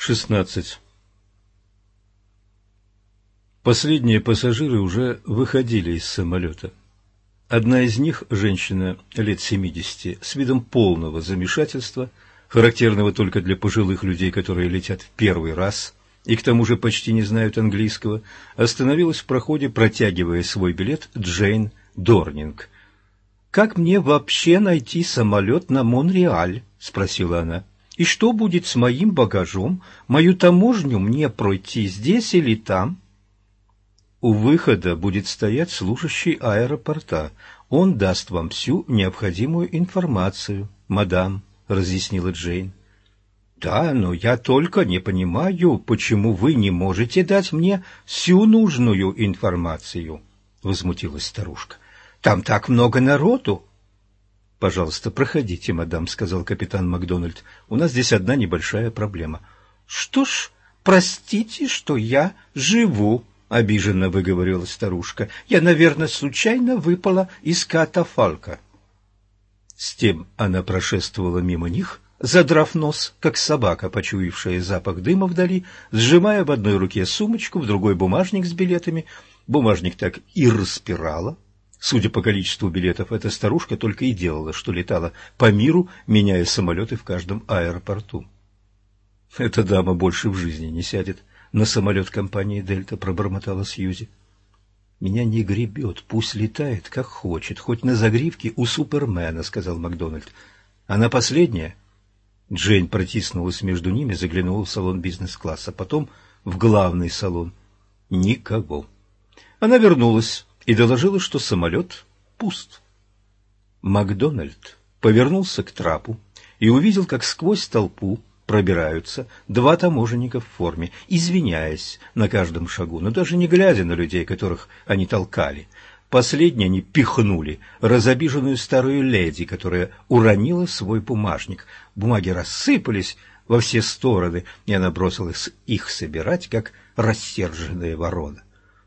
16. Последние пассажиры уже выходили из самолета. Одна из них, женщина лет 70, с видом полного замешательства, характерного только для пожилых людей, которые летят в первый раз и к тому же почти не знают английского, остановилась в проходе, протягивая свой билет Джейн Дорнинг. «Как мне вообще найти самолет на Монреаль?» – спросила она. «И что будет с моим багажом? Мою таможню мне пройти здесь или там?» «У выхода будет стоять служащий аэропорта. Он даст вам всю необходимую информацию, мадам», — разъяснила Джейн. «Да, но я только не понимаю, почему вы не можете дать мне всю нужную информацию», — возмутилась старушка. «Там так много народу». «Пожалуйста, проходите, мадам», — сказал капитан Макдональд. «У нас здесь одна небольшая проблема». «Что ж, простите, что я живу», — обиженно выговорила старушка. «Я, наверное, случайно выпала из катафалка». С тем она прошествовала мимо них, задрав нос, как собака, почуявшая запах дыма вдали, сжимая в одной руке сумочку, в другой бумажник с билетами. Бумажник так и распирала. Судя по количеству билетов, эта старушка только и делала, что летала по миру, меняя самолеты в каждом аэропорту. «Эта дама больше в жизни не сядет на самолет компании «Дельта», — пробормотала Сьюзи. «Меня не гребет, пусть летает, как хочет, хоть на загривке у Супермена», — сказал Макдональд. «Она последняя?» Джейн протиснулась между ними, заглянула в салон бизнес-класса, потом в главный салон. Никого. Она вернулась и доложила, что самолет пуст. Макдональд повернулся к трапу и увидел, как сквозь толпу пробираются два таможенника в форме, извиняясь на каждом шагу, но даже не глядя на людей, которых они толкали. Последние они пихнули разобиженную старую леди, которая уронила свой бумажник. Бумаги рассыпались во все стороны, и она бросилась их собирать, как рассерженная ворона.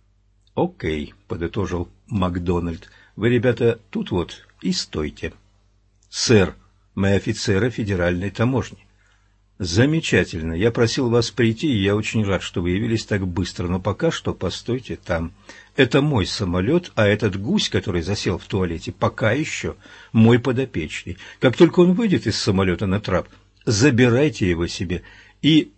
«Окей», — подытожил Макдональд, — «вы, ребята, тут вот и стойте». «Сэр, мы офицеры федеральной таможни». «Замечательно. Я просил вас прийти, и я очень рад, что вы явились так быстро, но пока что постойте там. Это мой самолет, а этот гусь, который засел в туалете, пока еще мой подопечный. Как только он выйдет из самолета на трап, забирайте его себе и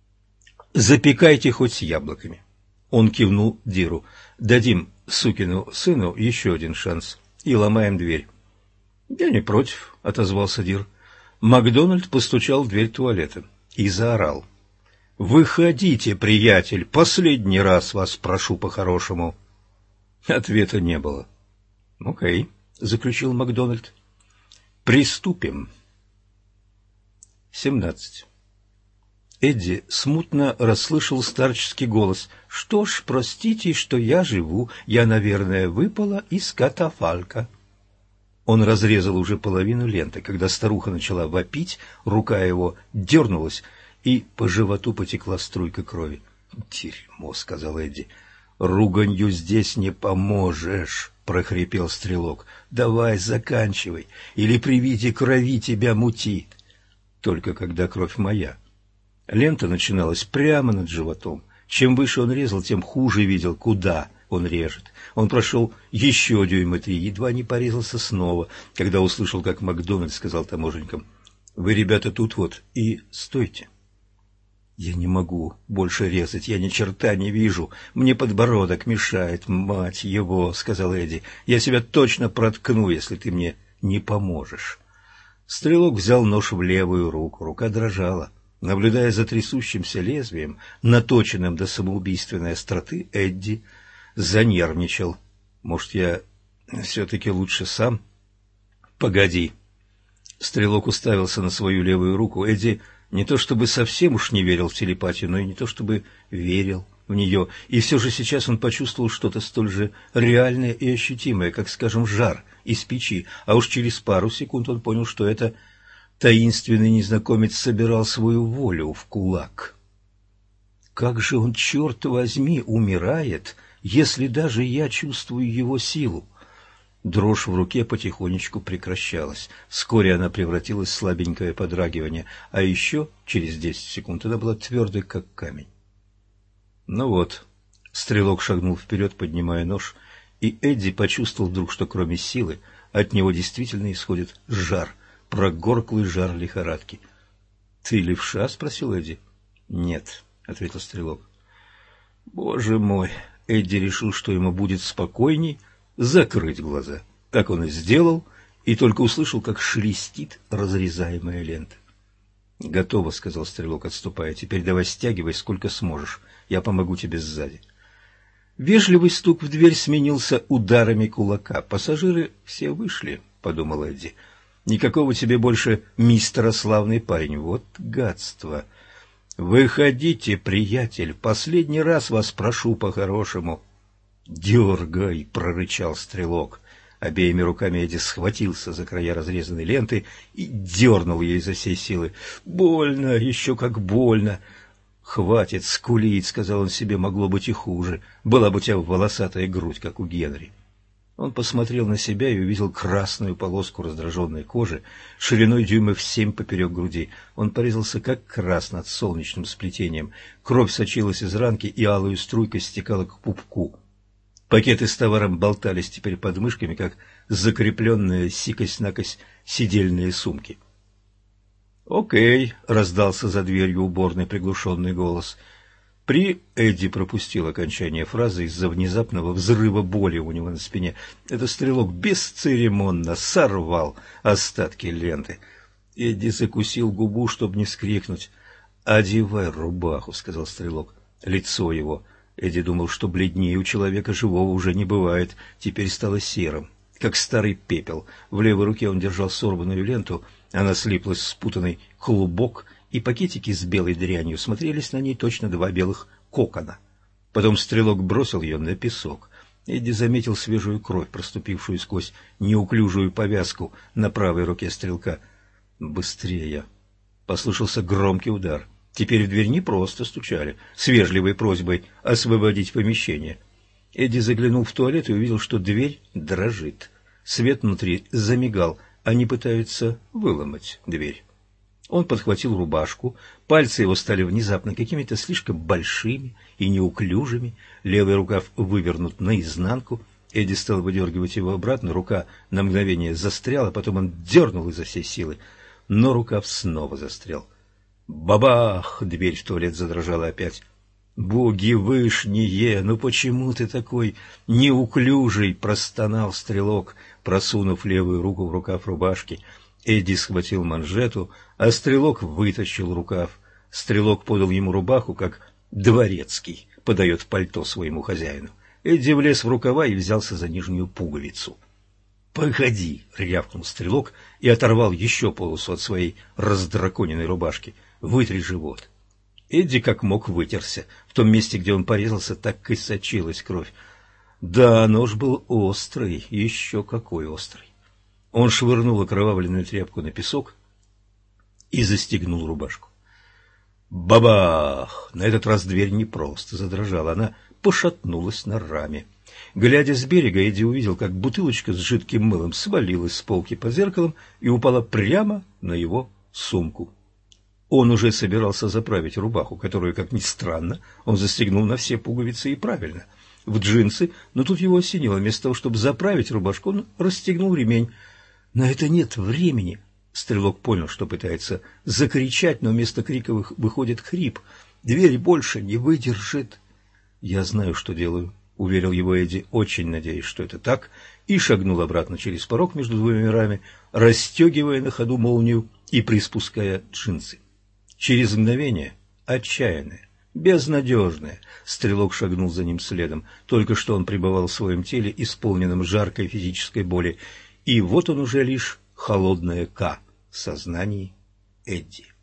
запекайте хоть с яблоками». Он кивнул Диру. «Дадим сукину сыну еще один шанс и ломаем дверь». «Я не против», — отозвался Дир. Макдональд постучал в дверь туалета и заорал. «Выходите, приятель, последний раз вас прошу по-хорошему». Ответа не было. «Окей», — заключил Макдональд. «Приступим». 17. Эдди смутно расслышал старческий голос. «Что ж, простите, что я живу. Я, наверное, выпала из катафалка». Он разрезал уже половину ленты. Когда старуха начала вопить, рука его дернулась, и по животу потекла струйка крови. «Дерьмо», — сказал Эдди. «Руганью здесь не поможешь», — прохрипел стрелок. «Давай заканчивай, или при виде крови тебя мутит». «Только когда кровь моя». Лента начиналась прямо над животом. Чем выше он резал, тем хуже видел, куда он режет. Он прошел еще дюйма 3, едва не порезался снова, когда услышал, как Макдональд сказал таможенникам: «Вы, ребята, тут вот и стойте». «Я не могу больше резать, я ни черта не вижу, мне подбородок мешает, мать его», — сказал Эдди. «Я себя точно проткну, если ты мне не поможешь». Стрелок взял нож в левую руку, рука дрожала. Наблюдая за трясущимся лезвием, наточенным до самоубийственной остроты, Эдди занервничал. «Может, я все-таки лучше сам?» «Погоди». Стрелок уставился на свою левую руку. Эдди не то чтобы совсем уж не верил в телепатию, но и не то чтобы верил в нее. И все же сейчас он почувствовал что-то столь же реальное и ощутимое, как, скажем, жар из печи. А уж через пару секунд он понял, что это таинственный незнакомец собирал свою волю в кулак. Как же он, черт возьми, умирает, если даже я чувствую его силу? Дрожь в руке потихонечку прекращалась. Вскоре она превратилась в слабенькое подрагивание, а еще через 10 секунд она была твердой, как камень. Ну вот, стрелок шагнул вперед, поднимая нож, и Эдди почувствовал вдруг, что кроме силы от него действительно исходит жар, прогорклый жар лихорадки. — Ты левша? — спросил Эдди. — Нет, — ответил стрелок. — Боже мой! Эдди решил, что ему будет спокойней закрыть глаза. Так он и сделал, и только услышал, как шелестит разрезаемая лента. — Готово, — сказал стрелок, отступая. — Теперь давай стягивай, сколько сможешь. Я помогу тебе сзади. Вежливый стук в дверь сменился ударами кулака. Пассажиры все вышли, — подумал Эдди. Никакого тебе больше мистера славный парень. Вот гадство. Выходите, приятель, последний раз вас прошу по-хорошему. Дергай, — прорычал стрелок. Обеими руками Эдди схватился за края разрезанной ленты и дернул ее изо всей силы. Больно, еще как больно. «Хватит скулить», — сказал он себе, — «могло быть и хуже. Была бы у тебя волосатая грудь, как у Генри». Он посмотрел на себя и увидел красную полоску раздраженной кожи шириной дюймов 7 поперек груди. Он порезался как раз над солнечным сплетением. Кровь сочилась из ранки и алую струйкой стекала к пупку. Пакеты с товаром болтались теперь под мышками, как закрепленные сикость-накость сидельные сумки. «Окей», — раздался за дверью уборной приглушенный голос. Эдди пропустил окончание фразы из-за внезапного взрыва боли у него на спине. Это стрелок бесцеремонно сорвал остатки ленты. Эдди закусил губу, чтобы не вскрикнуть. «Одевай рубаху», — сказал стрелок. Лицо его. Эдди думал, что бледнее у человека живого уже не бывает. Теперь стало серым, как старый пепел. В левой руке он держал сорванную ленту. Она слиплась в спутанный клубок, и пакетики с белой дрянью смотрелись на ней точно два белых кокона. Потом стрелок бросил ее на песок. Эдди заметил свежую кровь, проступившую сквозь неуклюжую повязку на правой руке стрелка. «Быстрее!» Послышался громкий удар. Теперь в дверь не просто стучали, с вежливой просьбой освободить помещение. Эдди заглянул в туалет и увидел, что дверь дрожит. Свет внутри замигал. Они пытаются выломать дверь. Он подхватил рубашку, пальцы его стали внезапно какими-то слишком большими и неуклюжими, левый рукав вывернут наизнанку. Эдди стал выдергивать его обратно, рука на мгновение застряла, потом он дернул изо всей силы, но рукав снова застрял. Бабах! Дверь в туалет задрожала опять. «Боги вышние, ну почему ты такой неуклюжий?» — простонал стрелок, просунув левую руку в рукав рубашки. Эдди схватил манжету, а стрелок вытащил рукав. Стрелок подал ему рубаху, как дворецкий подает пальто своему хозяину. Эдди влез в рукава и взялся за нижнюю пуговицу. «Погоди!» — рявкнул стрелок и оторвал еще полосу от своей раздраконенной рубашки. «Вытри живот!» Эдди как мог вытерся. В том месте, где он порезался, так и сочилась кровь. Да, нож был острый, еще какой острый. Он швырнул окровавленную тряпку на песок и застегнул рубашку. Бабах! На этот раз дверь не просто задрожала, она пошатнулась на раме. Глядя с берега, Эдди увидел, как бутылочка с жидким мылом свалилась с полки под зеркалом и упала прямо на его сумку. Он уже собирался заправить рубаху, которую, как ни странно, он застегнул на все пуговицы и правильно, в джинсы, но тут его осенило. Вместо того, чтобы заправить рубашку, он расстегнул ремень. На это нет времени. Стрелок понял, что пытается закричать, но вместо криковых выходит хрип. Дверь больше не выдержит. «Я знаю, что делаю», — уверил его Эдди, очень надеясь, что это так, и шагнул обратно через порог между двумя мирами, расстегивая на ходу молнию и приспуская джинсы. Через мгновение, отчаянное, безнадежное, стрелок шагнул за ним следом. Только что он пребывал в своем теле, исполненном жаркой физической боли, и вот он уже лишь холодное «К» в сознании Эдди.